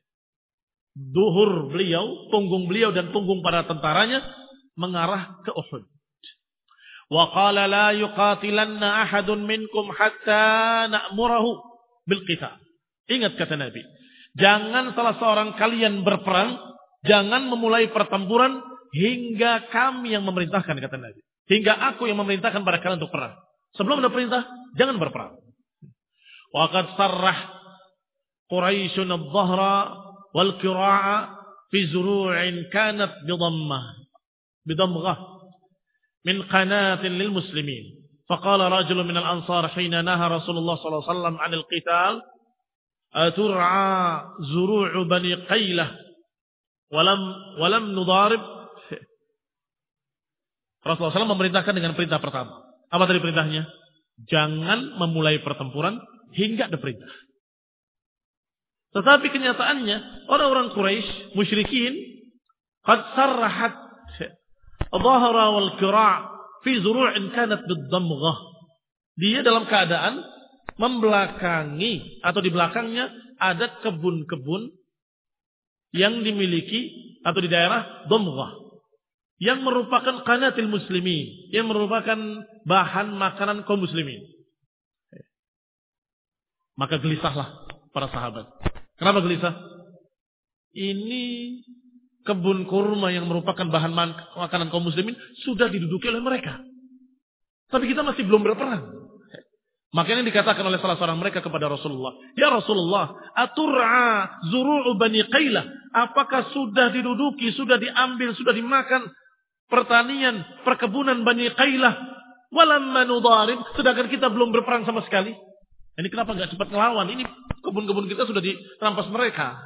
Duhur beliau, punggung beliau dan punggung para tentaranya mengarah ke Uhud. Wa qala la yuqatilanna ahadun minkum hatta na'murahu bil qital. Ingat kata Nabi, jangan salah seorang kalian berperang, jangan memulai pertempuran hingga kami yang memerintahkan, kata Nabi. Hingga aku yang memerintahkan pada kalian untuk perang. Sebelum ada perintah, jangan berperang. Wa qad sarrah Quraisyun adh-dhahra wal qira'a fi zuru'in kanat bidammah bidammah min qanatin lil muslimin. Faqala rajulun min al-ansar hina naha Rasulullah sallallahu alaihi wasallam 'anil qital atur'a zuru'u bani Qailah walam walam nudarib. Rasulullah sallallahu alaihi wasallam memerintahkan dengan perintah pertama. Apa tadi perintahnya? Jangan memulai pertempuran hingga ada perintah. Tetapi kenyataannya orang-orang Quraisy musyrikin qad sarrahat dhahra wal qira' fi zuru'in kanat bid-damghah. Dia dalam keadaan membelakangi atau di belakangnya ada kebun-kebun yang dimiliki atau di daerah Damghah yang merupakan qanatil muslimin, yang merupakan bahan makanan kaum muslimin. Maka gelisahlah para sahabat. Kenapa gelisah? Ini kebun kurma yang merupakan bahan makanan kaum muslimin sudah diduduki oleh mereka. Tapi kita masih belum berperang. Makanya dikatakan oleh salah seorang mereka kepada Rasulullah, Ya Rasulullah, atur'a zuru'u bani Qailah. Apakah sudah diduduki, sudah diambil, sudah dimakan pertanian, perkebunan Bani Qailah? Walamma nudarib, sedangkan kita belum berperang sama sekali. Ini kenapa nggak cepat ngelawan? Ini kebun-kebun kita sudah dirampas mereka.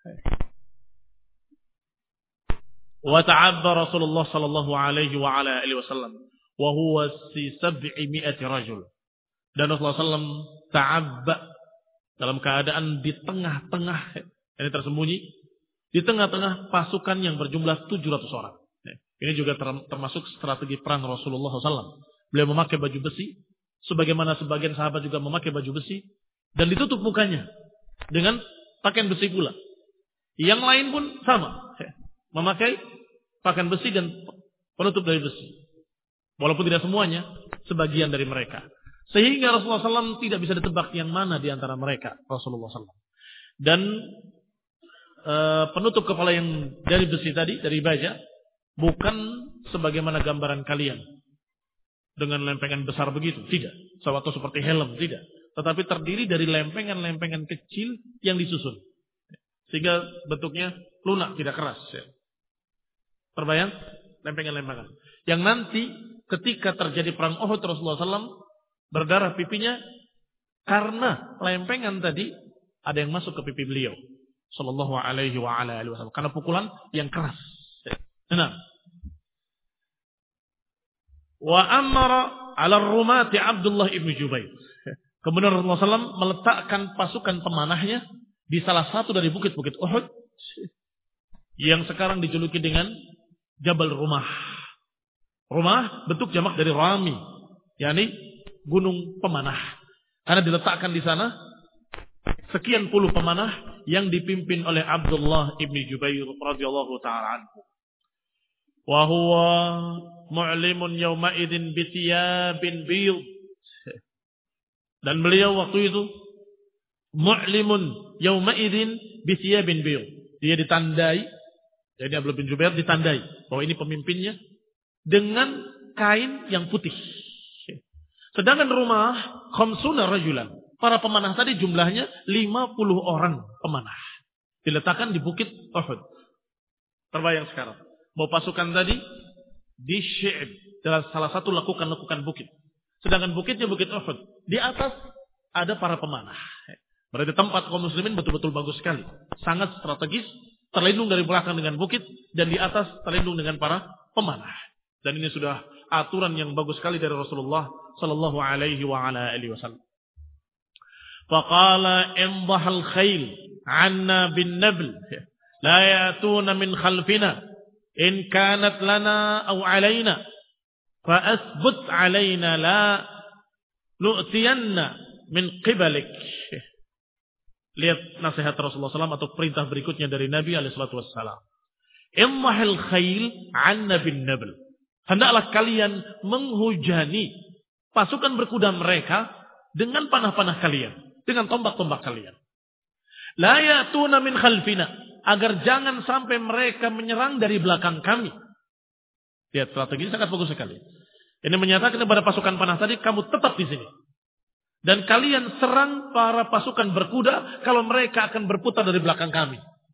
Wa ta'abba Rasulullah sallallahu alaihi wa ala alihi wasallam wa huwa si sab'imi'ati rajul. Dan Rasulullah sallallahu alaihi wasallam ta'abba dalam keadaan di tengah-tengah, ini tersembunyi di tengah-tengah pasukan yang berjumlah tujuh ratus orang. Ini juga termasuk strategi perang Rasulullah sallallahu alaihi wasallam. Beliau memakai baju besi, sebagaimana sebagian sahabat juga memakai baju besi, dan ditutup mukanya dengan pakaian besi pula. Yang lain pun sama, memakai pakaian besi dan penutup dari besi. Walaupun tidak semuanya, sebagian dari mereka. Sehingga Rasulullah sallallahu alaihi wasallam tidak bisa ditebak yang mana di antara mereka Rasulullah sallallahu alaihi wasallam. Dan e, penutup kepala yang dari besi tadi, dari baja, bukan sebagaimana gambaran kalian dengan lempengan besar begitu, tidak. Atau seperti helm, tidak. Tetapi terdiri dari lempengan-lempengan kecil yang disusun, sehingga bentuknya lunak, tidak keras. Terbayang? Lempengan-lempengan. Yang nanti ketika terjadi perang Uhud, Rasulullah sallallahu alaihi wasallam berdarah pipinya karena lempengan tadi ada yang masuk ke pipi beliau sallallahu alaihi wa ala alihi wasallam karena pukulan yang keras. Nah, wa amara 'ala ar-rumati Abdullah ibn Jubair. Kemudian Rasulullah sallallahu alaihi wasallam meletakkan pasukan pemanahnya di salah satu dari bukit-bukit Uhud yang sekarang dijuluki dengan Jabal Rumah. Rumah bentuk jamak dari Rami, yakni gunung pemanah. Karena diletakkan di sana sekian puluh pemanah yang dipimpin oleh Abdullah ibni Jubair radhiyallahu taala anhu. Wa huwa mu'limun yawma idzin bi thiyabin biyad. Dan beliau waktu itu mu'limun yawma idzin bi thiyabin biyad. Dia ditandai, jadi Abdullah bin Jubair ditandai bahwa ini pemimpinnya dengan kain yang putih. Sedangkan rumah khamsuna rajulan, para pemanah tadi jumlahnya lima puluh orang pemanah. Diletakkan di bukit Uhud. Terbayang sekarang. Bahwa pasukan tadi di Syi'ib, dalam salah satu lekukan-lekukan bukit. Sedangkan bukitnya bukit Uhud. Di atas ada para pemanah. Berarti tempat kaum muslimin betul-betul bagus sekali. Sangat strategis, terlindung dari belakang dengan bukit, dan di atas terlindung dengan para pemanah. Dan ini sudah aturan yang bagus sekali dari Rasulullah sallallahu alaihi wa ala alihi wasallam. Faqala indahal khail 'anna bin nabl la ya'tuna min khalfina in kanat lana aw 'alaina fa asbut 'alaina la nu'tiyanna min qibalik. Lihat nasihat Rasulullah sallallahu alaihi wasallam atau perintah berikutnya dari Nabi alaihi salatu wassalam. Indahal khail 'anna bin nabl. Hendaklah kalian menghujani pasukan berkuda mereka dengan panah-panah kalian, dengan tombak-tombak kalian. La ya'tuna min khalfina, agar jangan sampai mereka menyerang dari belakang kami. Lihat strategi sangat bagus sekali. Ini menyatakan kepada pasukan panah tadi, kamu tetap di sini. Dan kalian serang para pasukan berkuda kalau mereka akan berputar dari belakang kami.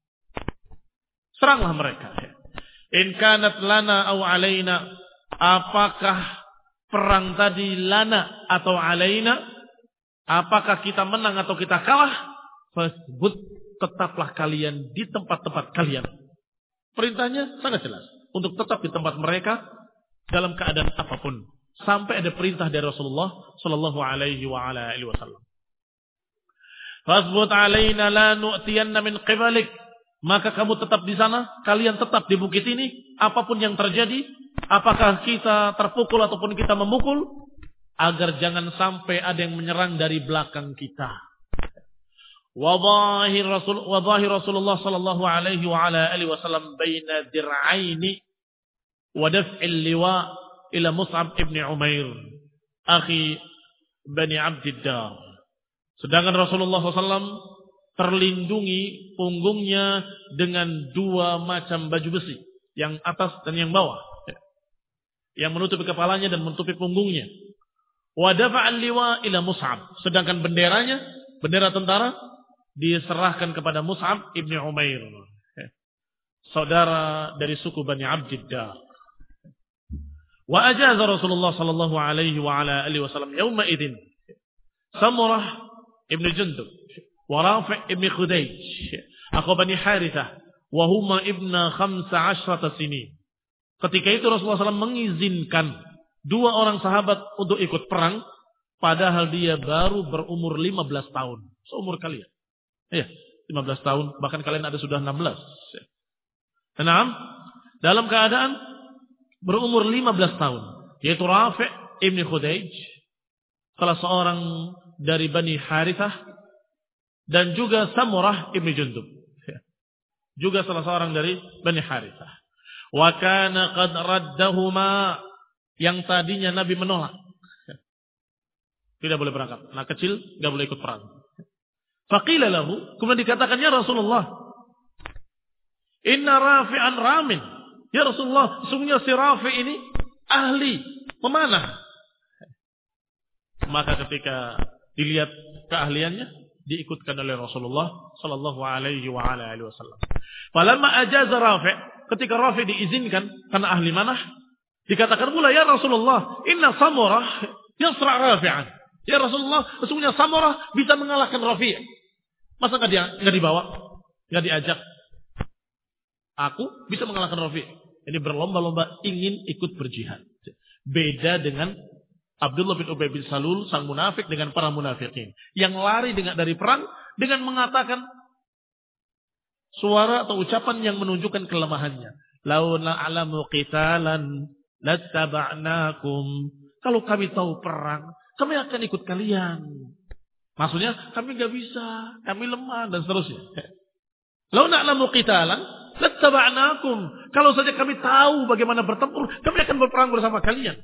Seranglah mereka. In kanat lana aw alaina, apakah perang tadi lana atau alaina, apakah kita menang atau kita kalah, fasbut, tetaplah kalian di tempat-tempat kalian. Perintahnya sangat jelas, untuk tetap di tempat mereka dalam keadaan apapun, sampai ada perintah dari Rasulullah sallallahu alaihi wa ala alihi wasallam. Fasbut alaina la nu'tiyanna min qibalik, maka kamu tetap di sana, kalian tetap di bukit ini, apapun yang terjadi, apakah kita terpukul ataupun kita memukul, agar jangan sampai ada yang menyerang dari belakang kita. Wa dhahir Rasul wa dhahir Rasulullah sallallahu alaihi wa ala alihi wasallam baina dir'aini wa daf'il liwa ila Mus'ab ibn Umair akhi Bani Abdiddar. Sedangkan Rasulullah sallallahu alaihi wasallam terlindungi punggungnya dengan dua macam baju besi, yang atas dan yang bawah, yang menutupi kepalanya dan menutupi punggungnya. Wa dafa'al liwa ila Mus'ab, sedangkan benderanya, bendera tentara, diserahkan kepada Mus'ab ibn Umair, saudara dari suku Bani Abdiddar. Wa ajaza Rasulullah sallallahu alaihi wa ala alihi wasallam yawma idzin Samurah ibn Jundub wa Rafi' ibn Khudayj akhu Bani Harithah wa huma ibna khamsa asyrata sinin. Ketika itu Rasulullah sallallahu alaihi wasallam mengizinkan dua orang sahabat untuk ikut perang, padahal dia baru berumur lima belas tahun, seumur kalian. Iya, lima belas tahun, bahkan kalian ada sudah enam belas. Enam, dalam keadaan berumur lima belas tahun, yaitu Rafi' ibn Khudayj, salah seorang dari Bani Harithah, dan juga Samurah ibn Jundub, juga salah seorang dari Bani Harithah. Wa kana qad raddahuma, yang tadinya Nabi menolak, tidak boleh berangkat, anak kecil enggak boleh ikut perang. Faqila lahu, kemudian dikatakan, ya Rasulullah, inna Rafi'an ramin. Ya Rasulullah, sesungguhnya si Rafi' ini ahli memanah. Maka ketika dilihat keahliannya, diikutkan oleh Rasulullah sallallahu alaihi wa ala alihi wasallam. Falamma ajaza Rafi', ketika Rafi' diizinkan karena ahli manah, dikatakan pula, ya Rasulullah, inna Samurah yasra' Rafi'an. Ya Rasulullah, sesungguhnya Samurah bisa mengalahkan Rafi'. Masa nggak dia nggak dibawa, nggak diajak? Aku bisa mengalahkan Rafi'. Ini berlomba-lomba ingin ikut berjihad. Beda dengan Abdullah bin Ubay bin Salul, sang munafik, dengan para munafikin yang lari dengan dari perang dengan mengatakan, suara atau ucapan yang menunjukkan kelemahannya. Lau na'lamu qitalan lattaba'nakum. Kalau kami tahu perang, kami akan ikut kalian. Maksudnya kami nggak bisa, kami lemah dan seterusnya. Lau na'lamu qitalan lattaba'nakum. Kalau saja kami tahu bagaimana bertempur, kami akan berperang bersama kalian.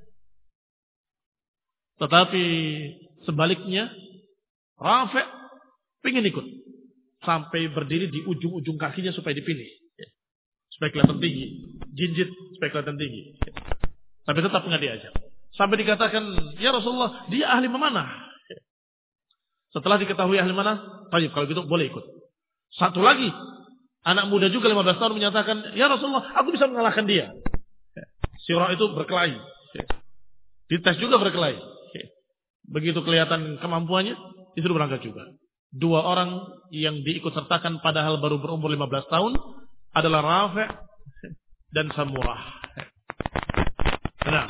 Tetapi sebaliknya, Rafi' pengen ikut. Sampai berdiri di ujung-ujung kakinya supaya dipilih. Supaya kelihatan tinggi. Jinjit supaya kelihatan tinggi. Tapi tetap nggak diajak. Sampai dikatakan, ya Rasulullah, dia ahli memanah. Setelah diketahui ahli memanah, baik, kalau gitu boleh ikut. Satu lagi, anak muda juga lima belas tahun menyatakan, ya Rasulullah, aku bisa mengalahkan dia. Sirah itu berkelahi. Dites juga berkelahi. Begitu kelihatan kemampuannya, disuruh berangkat juga. Dua orang yang diikut sertakan padahal baru berumur lima belas tahun adalah Rafi' dan Samurah. Nah,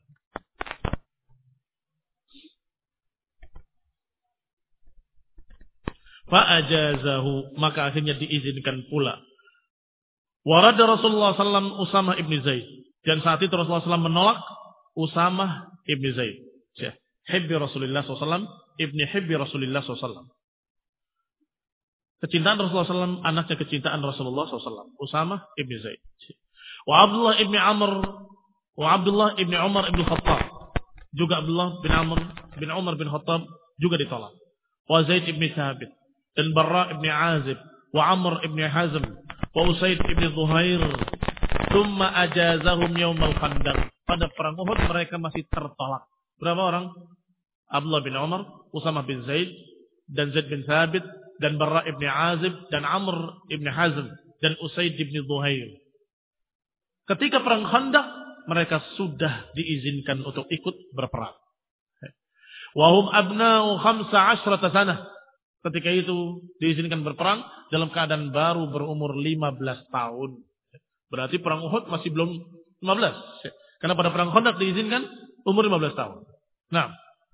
fa'ajazahu, maka akhirnya diizinkan pula. Warada Rasulullah sallallahu alaihi wasallam Usamah ibn Zaid, dan saat itu Rasulullah sallallahu alaihi wasallam menolak Usamah ibn Zaid. Hibbi Rasulullah sallallahu alaihi wasallam ibni hibbi Rasulullah sallallahu alaihi wasallam. Kecintaan Rasulullah sallallahu alaihi wasallam, anaknya kecintaan Rasulullah sallallahu alaihi wasallam, Usamah ibn Zaid. Wa Abdullah ibn Amr, wa Abdullah ibn Umar ibn Khattab. Juga Abdullah bin Amr bin Umar bin Khattab juga ditolak. Wa Zaid ibn Thabit, dan Barra ibn Azib, wa Amr ibn Hazm, wa Usaid ibn Zuhair. Thumma ajazahum yawmal Khandaq. Pada perang Uhud mereka masih tertolak. Berapa orang? Abdullah bin Umar, Usamah bin Zaid, dan Zaid bin Thabit, dan Barra ibn Azib, dan Amr ibn Hazm, dan Usaid ibn Zuhair. Ketika perang Khandaq, mereka sudah diizinkan untuk ikut berperang. Wahum abna'u khamsa ashrata sanah. Ketika itu diizinkan berperang dalam keadaan baru berumur lima belas tahun. Berarti perang Uhud masih belum lima belas. Karena pada perang Khandaq diizinkan umur lima belas tahun. Nah,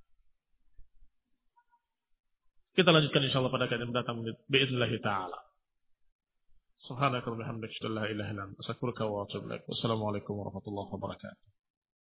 kita lanjutkan insyaallah pada kajian mendatang biiznillah taala. Subhanaka wa bihamdika, la ilaha illa anta, astaghfiruka wa atubu ilaik. Wassalamualaikum warahmatullahi wabarakatuh.